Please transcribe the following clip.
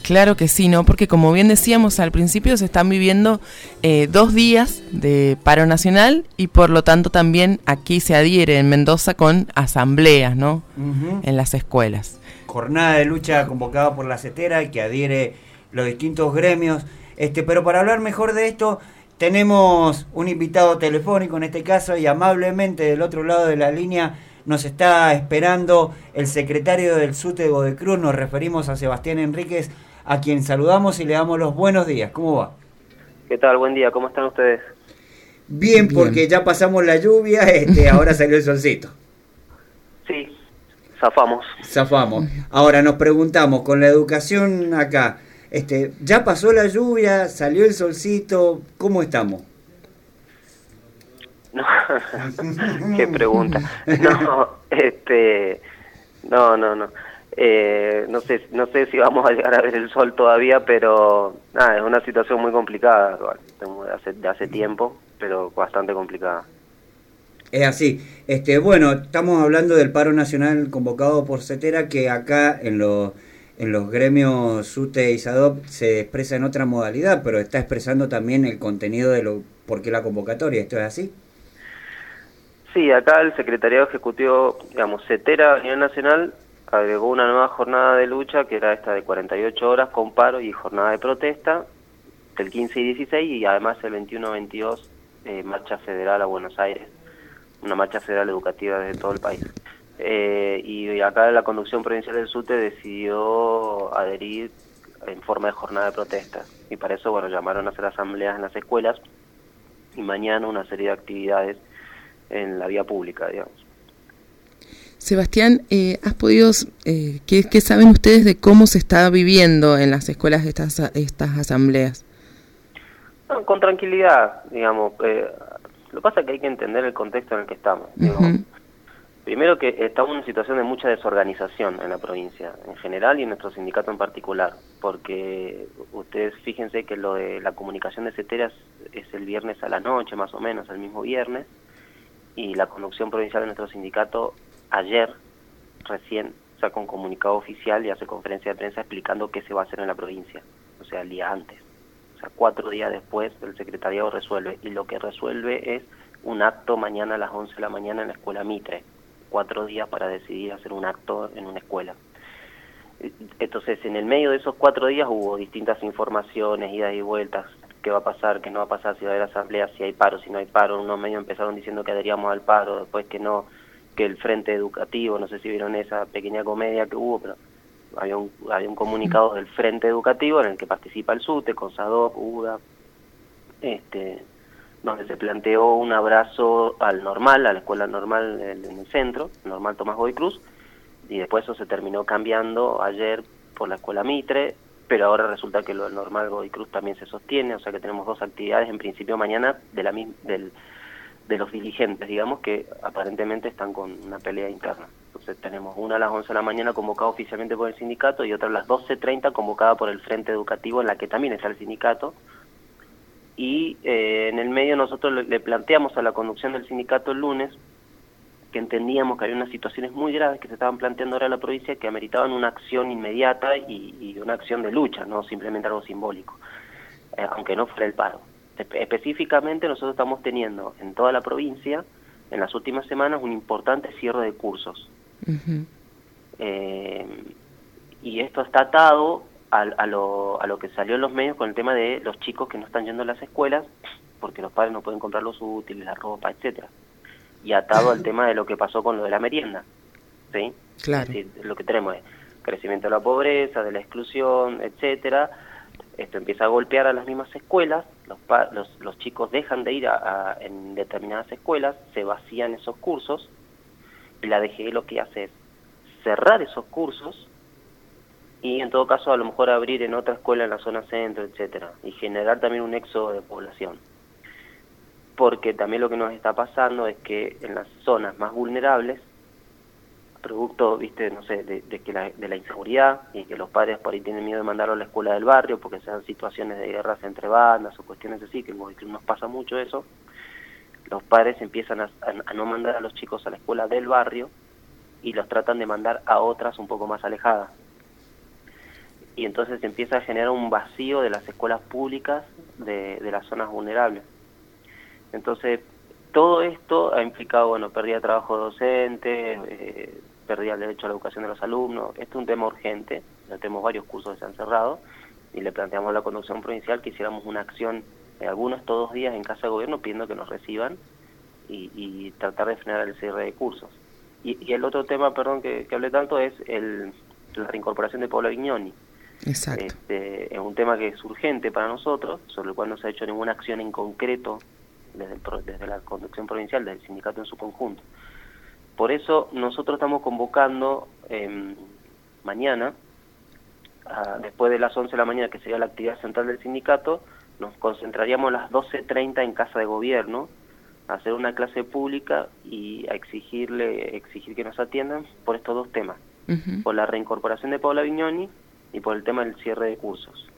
Claro que sí, ¿no? Porque como bien decíamos al principio, se están viviendo 2 días de paro nacional y por lo tanto también aquí se adhiere en Mendoza con asambleas, ¿no? En las escuelas. Jornada de lucha convocada por la CETERA que adhiere los distintos gremios. Pero para hablar mejor de esto, tenemos un invitado telefónico en este caso y amablemente del otro lado de la línea nos está esperando el secretario del SUTE de Godoy Cruz. Nos referimos a Sebastián Enríquez, a quien saludamos y le damos los buenos días. ¿Cómo va? ¿Qué tal? Buen día, ¿cómo están ustedes? Bien, porque ya pasamos la lluvia, ahora salió el solcito. Sí, zafamos. Ahora nos preguntamos, con la educación acá, ¿ya pasó la lluvia? ¿Salió el solcito? ¿Cómo estamos? No, qué pregunta. No sé si vamos a llegar a ver el sol todavía, pero nada, es una situación muy complicada, de hace tiempo, pero bastante complicada. Es así. Bueno, estamos hablando del paro nacional convocado por CETERA, que acá en los gremios SUTE y SADOP se expresa en otra modalidad, pero está expresando también el contenido de por qué la convocatoria. ¿Esto es así? Sí, acá el Secretariado Ejecutivo, CETERA a nivel nacional agregó una nueva jornada de lucha, que era esta de 48 horas con paro y jornada de protesta, del 15 y 16, y además el 21-22, marcha federal a Buenos Aires, una marcha federal educativa desde todo el país. Y acá la conducción provincial del SUTE decidió adherir en forma de jornada de protesta, y para eso, llamaron a hacer asambleas en las escuelas, y mañana una serie de actividades en la vía pública, digamos. Sebastián, ¿has podido, qué saben ustedes de cómo se está viviendo en las escuelas estas asambleas? No, con tranquilidad, digamos. Lo que pasa es que hay que entender el contexto en el que estamos. Primero que estamos en una situación de mucha desorganización en la provincia, en general y en nuestro sindicato en particular, porque ustedes fíjense que lo de la comunicación de CETERA es el viernes a la noche, más o menos, el mismo viernes, y la conducción provincial de nuestro sindicato ayer recién saca un comunicado oficial y hace conferencia de prensa explicando qué se va a hacer en la provincia, o sea, el día antes. O sea, 4 días después el secretariado resuelve, y lo que resuelve es un acto mañana a las 11 de la mañana en la escuela Mitre. 4 días para decidir hacer un acto en una escuela. Entonces, en el medio de esos 4 días hubo distintas informaciones, idas y vueltas, qué va a pasar, qué no va a pasar, si va a haber asamblea, si hay paro, si no hay paro. Unos medios empezaron diciendo que adheríamos al paro, después que no, que el Frente Educativo, no sé si vieron esa pequeña comedia que hubo, pero había un comunicado del Frente Educativo en el que participa el SUTE, con SADOP, UDA, donde se planteó un abrazo al normal, a la escuela normal en el centro, normal Tomás Godoy Cruz, y después eso se terminó cambiando ayer por la escuela Mitre, pero ahora resulta que lo del normal Godoy Cruz también se sostiene, o sea que tenemos 2 actividades en principio mañana de los dirigentes, digamos, que aparentemente están con una pelea interna. Entonces tenemos una a las 11 de la mañana convocada oficialmente por el sindicato y otra a las 12:30 convocada por el Frente Educativo, en la que también está el sindicato. Y en el medio nosotros le planteamos a la conducción del sindicato el lunes que entendíamos que había unas situaciones muy graves que se estaban planteando ahora en la provincia que ameritaban una acción inmediata y una acción de lucha, no simplemente algo simbólico, aunque no fuera el paro. Específicamente nosotros estamos teniendo en toda la provincia, en las últimas semanas, un importante cierre de cursos. Y esto está atado a lo que salió en los medios con el tema de los chicos que no están yendo a las escuelas porque los padres no pueden comprar los útiles, la ropa, etcétera, y atado al tema de lo que pasó con lo de la merienda, ¿sí? Claro. Es decir, lo que tenemos es crecimiento de la pobreza, de la exclusión, etcétera. Esto empieza a golpear a las mismas escuelas, los chicos dejan de ir en determinadas escuelas, se vacían esos cursos, y la DGE lo que hace es cerrar esos cursos y en todo caso a lo mejor abrir en otra escuela en la zona centro, etcétera, y generar también un éxodo de población. Porque también lo que nos está pasando es que en las zonas más vulnerables, producto, no sé, de la inseguridad, y que los padres por ahí tienen miedo de mandarlo a la escuela del barrio porque sean situaciones de guerras entre bandas o cuestiones así, que nos pasa mucho eso, los padres empiezan a no mandar a los chicos a la escuela del barrio y los tratan de mandar a otras un poco más alejadas. y entonces se empieza a generar un vacío de las escuelas públicas de las zonas vulnerables. Entonces, todo esto ha implicado, bueno, pérdida de trabajo docente, pérdida del derecho a la educación de los alumnos. Este es un tema urgente, ya tenemos varios cursos que se han cerrado, y le planteamos a la conducción provincial que hiciéramos una acción, algunos todos los días en Casa de Gobierno, pidiendo que nos reciban y tratar de frenar el cierre de cursos. Y el otro tema, perdón que hablé tanto, es la reincorporación de Paula Vignoni. Exacto. Es un tema que es urgente para nosotros, sobre el cual no se ha hecho ninguna acción en concreto desde la conducción provincial, del sindicato en su conjunto. Por eso nosotros estamos convocando mañana, después de las 11 de la mañana, que sería la actividad central del sindicato, nos concentraríamos a las 12:30 en Casa de Gobierno, a hacer una clase pública y a exigir que nos atiendan por estos dos temas, por la reincorporación de Paula Vignoni y por el tema del cierre de cursos.